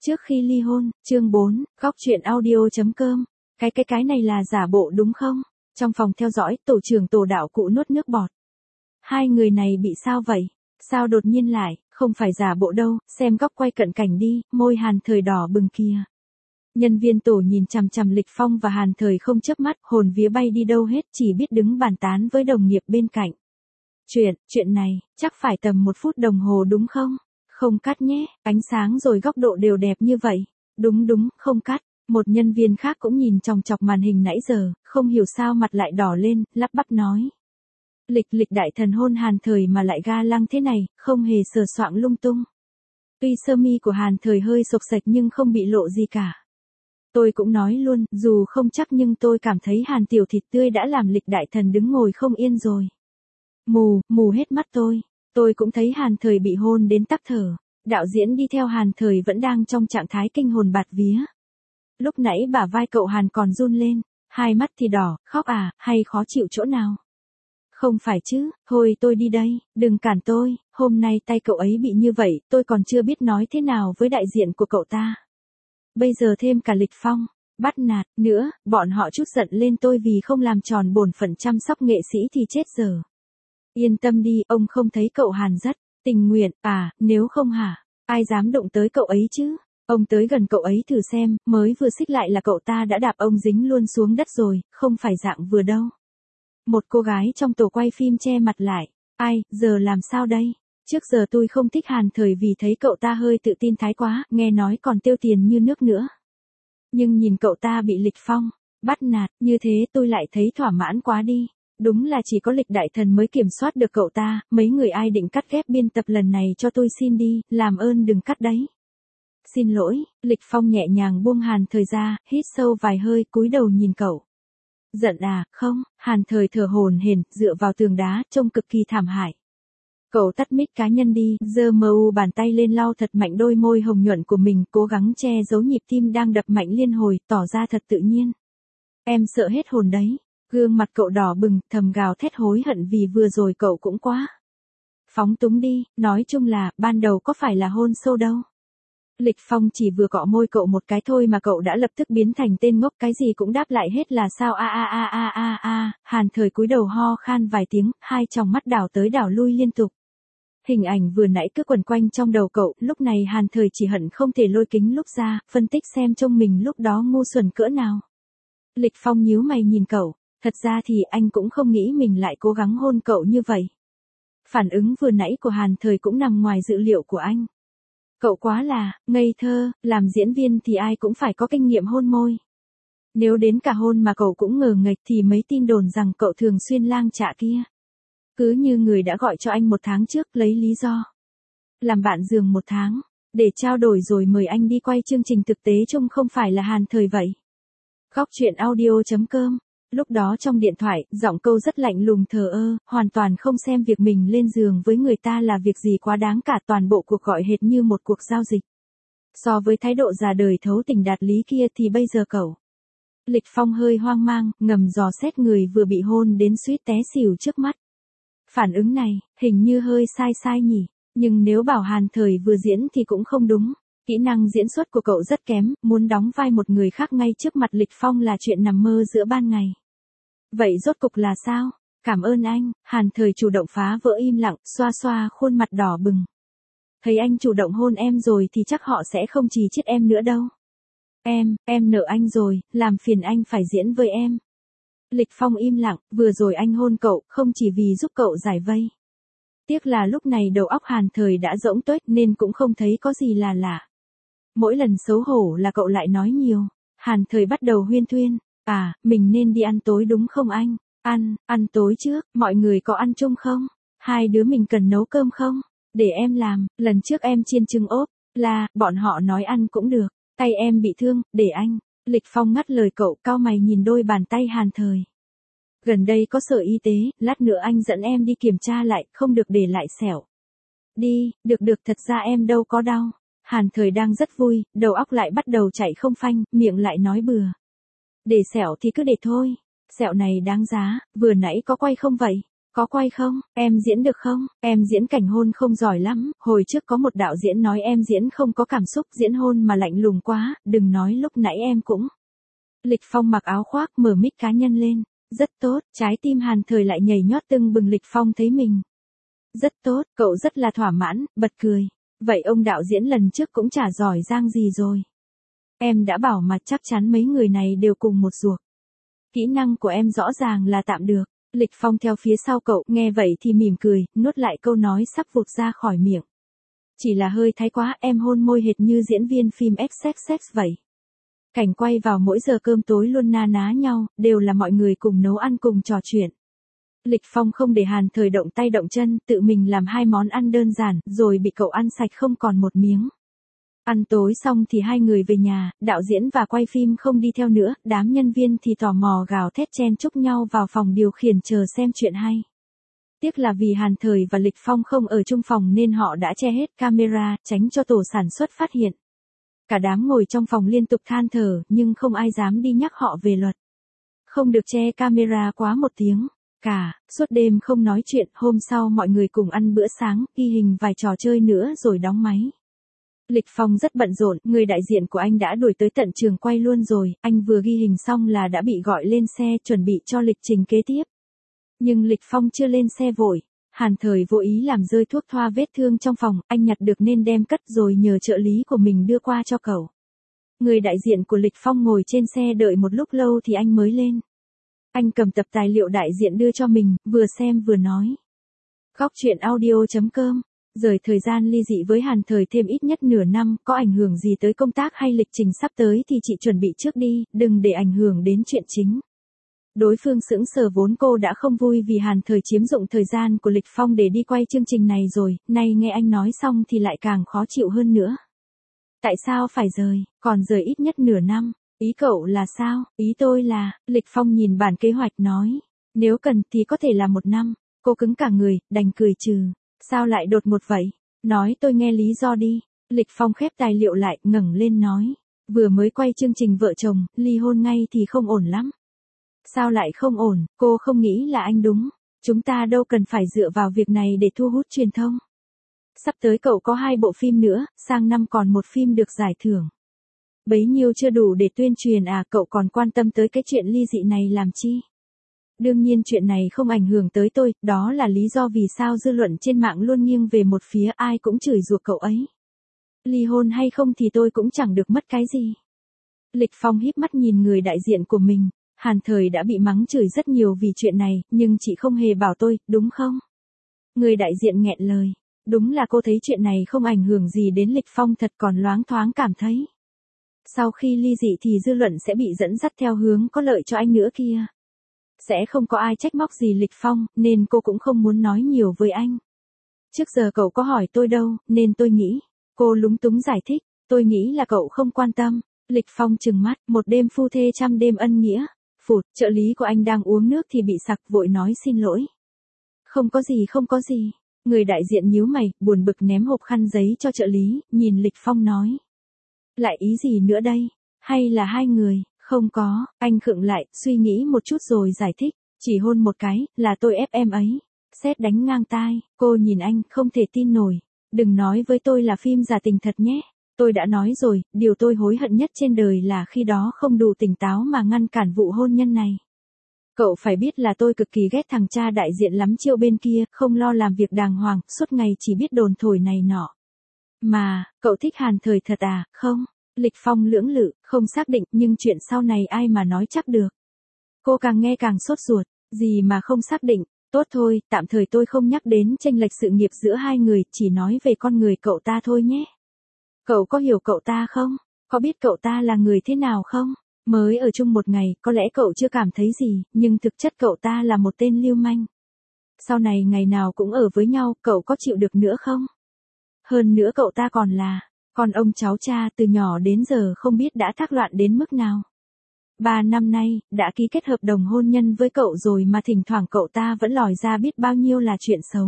Trước khi ly hôn, chương 4, góc truyện audio.com. Cái này là giả bộ đúng không? Trong phòng theo dõi, tổ trưởng tổ đạo cụ nuốt nước bọt. Hai người này bị sao vậy? Sao đột nhiên lại, không phải giả bộ đâu, xem góc quay cận cảnh đi, môi Hàn Thời đỏ bừng kìa. Nhân viên tổ nhìn chằm chằm Lịch Phong và Hàn Thời không chớp mắt, hồn vía bay đi đâu hết, chỉ biết đứng bàn tán với đồng nghiệp bên cạnh. Chuyện này, chắc phải tầm 1 phút đồng hồ đúng không? Không cắt nhé, ánh sáng rồi góc độ đều đẹp như vậy. Đúng, không cắt. Một nhân viên khác cũng nhìn chòng chọc màn hình nãy giờ, không hiểu sao mặt lại đỏ lên, lắp bắp nói. Lịch đại thần hôn Hàn Thời mà lại ga lăng thế này, không hề sờ soạng lung tung. Tuy sơ mi của Hàn Thời hơi xộc xệch nhưng không bị lộ gì cả. Tôi cũng nói luôn, dù không chắc nhưng tôi cảm thấy Hàn tiểu thịt tươi đã làm Lịch đại thần đứng ngồi không yên rồi. Mù hết mắt tôi cũng thấy Hàn Thời bị hôn đến tắc thở. Đạo diễn đi theo Hàn Thời vẫn đang trong trạng thái kinh hồn bạt vía. Lúc nãy bả vai cậu Hàn còn run lên, hai mắt thì đỏ, khóc à, hay khó chịu chỗ nào? Không phải chứ, thôi tôi đi đây, đừng cản tôi, hôm nay tay cậu ấy bị như vậy, tôi còn chưa biết nói thế nào với đại diện của cậu ta. Bây giờ thêm cả Lịch Phong, bắt nạt, nữa, bọn họ trút giận lên tôi vì không làm tròn bổn phận chăm sóc nghệ sĩ thì chết giờ. Yên tâm đi, ông không thấy cậu Hàn rất tình nguyện, nếu không hả, ai dám động tới cậu ấy chứ? Ông tới gần cậu ấy thử xem, mới vừa xích lại là cậu ta đã đạp ông dính luôn xuống đất rồi, không phải dạng vừa đâu. Một cô gái trong tổ quay phim che mặt lại, ai, giờ làm sao đây? Trước giờ tôi không thích Hàn Thời vì thấy cậu ta hơi tự tin thái quá, nghe nói còn tiêu tiền như nước nữa. Nhưng nhìn cậu ta bị Lịch Phong bắt nạt, như thế tôi lại thấy thỏa mãn quá đi. Đúng là chỉ có Lịch đại thần mới kiểm soát được cậu ta, mấy người ai định cắt ghép biên tập lần này cho tôi xin đi, làm ơn đừng cắt đấy. Xin lỗi, Lịch Phong nhẹ nhàng buông Hàn Thời ra, hít sâu vài hơi, cúi đầu nhìn cậu. Giận à, không, Hàn Thời thở hổn hển, dựa vào tường đá, trông cực kỳ thảm hại. Cậu tắt mic cá nhân đi, giơ bàn tay lên lau thật mạnh đôi môi hồng nhuận của mình, cố gắng che giấu nhịp tim đang đập mạnh liên hồi, tỏ ra thật tự nhiên. Em sợ hết hồn đấy. Gương mặt cậu đỏ bừng, thầm gào thét hối hận vì vừa rồi cậu cũng quá phóng túng đi, nói chung là, ban đầu có phải là hôn sâu đâu. Lịch Phong chỉ vừa cọ môi cậu một cái thôi mà cậu đã lập tức biến thành tên ngốc, cái gì cũng đáp lại hết là sao Hàn Thời cúi đầu ho khan vài tiếng, hai tròng mắt đảo tới đảo lui liên tục. Hình ảnh vừa nãy cứ quẩn quanh trong đầu cậu, lúc này Hàn Thời chỉ hận không thể lôi kính lúc ra, phân tích xem trông mình lúc đó ngu xuẩn cỡ nào. Lịch Phong nhíu mày nhìn cậu. Thật ra thì anh cũng không nghĩ mình lại cố gắng hôn cậu như vậy. Phản ứng vừa nãy của Hàn Thời cũng nằm ngoài dự liệu của anh. Cậu quá là ngây thơ, làm diễn viên thì ai cũng phải có kinh nghiệm hôn môi. Nếu đến cả hôn mà cậu cũng ngờ nghệch thì mấy tin đồn rằng cậu thường xuyên lang chạ kia. Cứ như người đã gọi cho anh 1 tháng trước lấy lý do làm bạn giường 1 tháng, để trao đổi rồi mời anh đi quay chương trình thực tế trông không phải là Hàn Thời vậy. Góc truyện audio.com. Lúc đó trong điện thoại, giọng câu rất lạnh lùng thờ ơ, hoàn toàn không xem việc mình lên giường với người ta là việc gì quá đáng cả, toàn bộ cuộc gọi hệt như một cuộc giao dịch. So với thái độ già đời thấu tình đạt lý kia thì bây giờ cậu. Lịch Phong hơi hoang mang, ngầm dò xét người vừa bị hôn đến suýt té xỉu trước mắt. Phản ứng này, hình như hơi sai nhỉ, nhưng nếu bảo Hàn Thời vừa diễn thì cũng không đúng. Kỹ năng diễn xuất của cậu rất kém, muốn đóng vai một người khác ngay trước mặt Lịch Phong là chuyện nằm mơ giữa ban ngày. Vậy rốt cục là sao? Cảm ơn anh, Hàn Thời chủ động phá vỡ im lặng, xoa khuôn mặt đỏ bừng. Thấy anh chủ động hôn em rồi thì chắc họ sẽ không chì chiết em nữa đâu. Em nợ anh rồi, làm phiền anh phải diễn với em. Lịch Phong im lặng, vừa rồi anh hôn cậu, không chỉ vì giúp cậu giải vây. Tiếc là lúc này đầu óc Hàn Thời đã rỗng tuếch nên cũng không thấy có gì là lạ. Mỗi lần xấu hổ là cậu lại nói nhiều. Hàn Thời bắt đầu huyên thuyên. Mình nên đi ăn tối đúng không anh? Ăn tối trước, mọi người có ăn chung không? Hai đứa mình cần nấu cơm không? Để em làm, lần trước em chiên trứng ốp, bọn họ nói ăn cũng được. Tay em bị thương, để anh. Lịch Phong ngắt lời cậu, cau mày nhìn đôi bàn tay Hàn Thời. Gần đây có sở y tế, lát nữa anh dẫn em đi kiểm tra lại, không được để lại sẹo. Đi, được, thật ra em đâu có đau. Hàn Thời đang rất vui, đầu óc lại bắt đầu chạy không phanh, miệng lại nói bừa. Để sẹo thì cứ để thôi, sẹo này đáng giá, vừa nãy có quay không vậy? Có quay không? Em diễn được không? Em diễn cảnh hôn không giỏi lắm, hồi trước có một đạo diễn nói em diễn không có cảm xúc, diễn hôn mà lạnh lùng quá, đừng nói lúc nãy em cũng. Lịch Phong mặc áo khoác mở mic cá nhân lên. Rất tốt, trái tim Hàn Thời lại nhảy nhót tưng bừng. Lịch Phong thấy mình. Rất tốt, cậu rất là thỏa mãn, bật cười. Vậy ông đạo diễn lần trước cũng chả giỏi giang gì rồi. Em đã bảo mà chắc chắn mấy người này đều cùng một ruột. Kỹ năng của em rõ ràng là tạm được. Lịch Phong theo phía sau cậu, nghe vậy thì mỉm cười, nuốt lại câu nói sắp vụt ra khỏi miệng. Chỉ là hơi thái quá, em hôn môi hệt như diễn viên phim XXX vậy. Cảnh quay vào mỗi giờ cơm tối luôn na ná nhau, đều là mọi người cùng nấu ăn cùng trò chuyện. Lịch Phong không để Hàn Thời động tay động chân, tự mình làm 2 món ăn đơn giản, rồi bị cậu ăn sạch không còn một miếng. Ăn tối xong thì hai người về nhà, đạo diễn và quay phim không đi theo nữa, đám nhân viên thì tò mò gào thét chen chúc nhau vào phòng điều khiển chờ xem chuyện hay. Tiếc là vì Hàn Thời và Lịch Phong không ở chung phòng nên họ đã che hết camera, tránh cho tổ sản xuất phát hiện. Cả đám ngồi trong phòng liên tục than thở, nhưng không ai dám đi nhắc họ về luật. Không được che camera quá 1 tiếng. Suốt đêm không nói chuyện, hôm sau mọi người cùng ăn bữa sáng, ghi hình vài trò chơi nữa rồi đóng máy. Lịch Phong rất bận rộn, người đại diện của anh đã đuổi tới tận trường quay luôn rồi, anh vừa ghi hình xong là đã bị gọi lên xe chuẩn bị cho lịch trình kế tiếp. Nhưng Lịch Phong chưa lên xe vội, Hàn Thời vô ý làm rơi thuốc thoa vết thương trong phòng, anh nhặt được nên đem cất rồi nhờ trợ lý của mình đưa qua cho cậu. Người đại diện của Lịch Phong ngồi trên xe đợi một lúc lâu thì anh mới lên. Anh cầm tập tài liệu đại diện đưa cho mình, vừa xem vừa nói. Góc truyện audio.com. Rời thời gian ly dị với Hàn Thời thêm ít nhất nửa năm, có ảnh hưởng gì tới công tác hay lịch trình sắp tới thì chị chuẩn bị trước đi, đừng để ảnh hưởng đến chuyện chính. Đối phương sững sờ, vốn cô đã không vui vì Hàn Thời chiếm dụng thời gian của Lịch Phong để đi quay chương trình này rồi, nay nghe anh nói xong thì lại càng khó chịu hơn nữa. Tại sao phải rời, còn rời ít nhất nửa năm, ý cậu là sao? Ý tôi là, Lịch Phong nhìn bản kế hoạch nói, nếu cần thì có thể là 1 năm, cô cứng cả người, đành cười trừ. Sao lại đột ngột vậy? Nói tôi nghe lý do đi. Lịch Phong khép tài liệu lại, ngẩng lên nói. Vừa mới quay chương trình vợ chồng, ly hôn ngay thì không ổn lắm. Sao lại không ổn, cô không nghĩ là anh đúng. Chúng ta đâu cần phải dựa vào việc này để thu hút truyền thông. Sắp tới cậu có 2 bộ phim nữa, sang năm còn 1 phim được giải thưởng. Bấy nhiêu chưa đủ để tuyên truyền à, cậu còn quan tâm tới cái chuyện ly dị này làm chi? Đương nhiên chuyện này không ảnh hưởng tới tôi, đó là lý do vì sao dư luận trên mạng luôn nghiêng về một phía, ai cũng chửi rủa cậu ấy. Ly hôn hay không thì tôi cũng chẳng được mất cái gì. Lịch Phong híp mắt nhìn người đại diện của mình, Hàn Thời đã bị mắng chửi rất nhiều vì chuyện này, nhưng chị không hề bảo tôi, đúng không? Người đại diện nghẹn lời, đúng là cô thấy chuyện này không ảnh hưởng gì đến Lịch Phong, thật còn loáng thoáng cảm thấy. Sau khi ly dị thì dư luận sẽ bị dẫn dắt theo hướng có lợi cho anh nữa kia. Sẽ không có ai trách móc gì Lịch Phong, nên cô cũng không muốn nói nhiều với anh. Trước giờ cậu có hỏi tôi đâu, nên tôi nghĩ. Cô lúng túng giải thích, tôi nghĩ là cậu không quan tâm. Lịch Phong trừng mắt, 1 đêm phu thê 100 đêm ân nghĩa. Phụt, trợ lý của anh đang uống nước thì bị sặc, vội nói xin lỗi. Không có gì. Người đại diện nhíu mày, buồn bực ném hộp khăn giấy cho trợ lý, nhìn Lịch Phong nói. Lại ý gì nữa đây? Hay là 2 người? Không có, anh khựng lại, suy nghĩ một chút rồi giải thích, chỉ hôn một cái, là tôi ép em ấy. Sét đánh ngang tai, cô nhìn anh, không thể tin nổi. Đừng nói với tôi là phim giả tình thật nhé. Tôi đã nói rồi, điều tôi hối hận nhất trên đời là khi đó không đủ tỉnh táo mà ngăn cản vụ hôn nhân này. Cậu phải biết là tôi cực kỳ ghét thằng cha đại diện lắm Triệu bên kia, không lo làm việc đàng hoàng, suốt ngày chỉ biết đồn thổi này nọ. Mà, cậu thích Hàn Thời thật à, không? Lịch Phong lưỡng lự, không xác định, nhưng chuyện sau này ai mà nói chắc được. Cô càng nghe càng sốt ruột, gì mà không xác định, tốt thôi, tạm thời tôi không nhắc đến chênh lệch sự nghiệp giữa 2 người, chỉ nói về con người cậu ta thôi nhé. Cậu có hiểu cậu ta không? Có biết cậu ta là người thế nào không? Mới ở chung 1 ngày, có lẽ cậu chưa cảm thấy gì, nhưng thực chất cậu ta là một tên lưu manh. Sau này ngày nào cũng ở với nhau, cậu có chịu được nữa không? Hơn nữa cậu ta còn là con ông cháu cha, từ nhỏ đến giờ không biết đã thác loạn đến mức nào. 3 năm nay, đã ký kết hợp đồng hôn nhân với cậu rồi mà thỉnh thoảng cậu ta vẫn lòi ra biết bao nhiêu là chuyện xấu.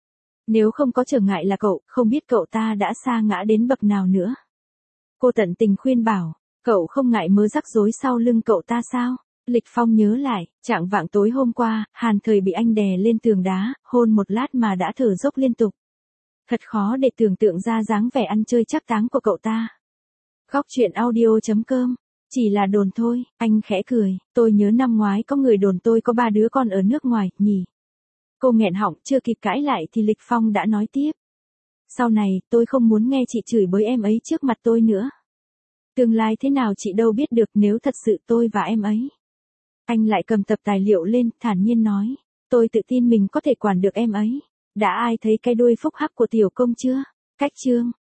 Nếu không có trở ngại là cậu, không biết cậu ta đã sa ngã đến bậc nào nữa. Cô tận tình khuyên bảo, cậu không ngại mớ rắc rối sau lưng cậu ta sao? Lịch Phong nhớ lại, trạng vạng tối hôm qua, Hàn Thời bị anh đè lên tường đá, hôn một lát mà đã thở dốc liên tục. Thật khó để tưởng tượng ra dáng vẻ ăn chơi chắc táng của cậu ta. Góc chuyện audio.com. Chỉ là đồn thôi, anh khẽ cười, tôi nhớ năm ngoái có người đồn tôi có 3 đứa con ở nước ngoài, nhỉ. Cô nghẹn họng, chưa kịp cãi lại thì Lịch Phong đã nói tiếp. Sau này, tôi không muốn nghe chị chửi bới em ấy trước mặt tôi nữa. Tương lai thế nào chị đâu biết được nếu thật sự tôi và em ấy. Anh lại cầm tập tài liệu lên, thản nhiên nói. Tôi tự tin mình có thể quản được em ấy. Đã ai thấy cái đuôi phúc hắc của tiểu công chưa? Cách chương.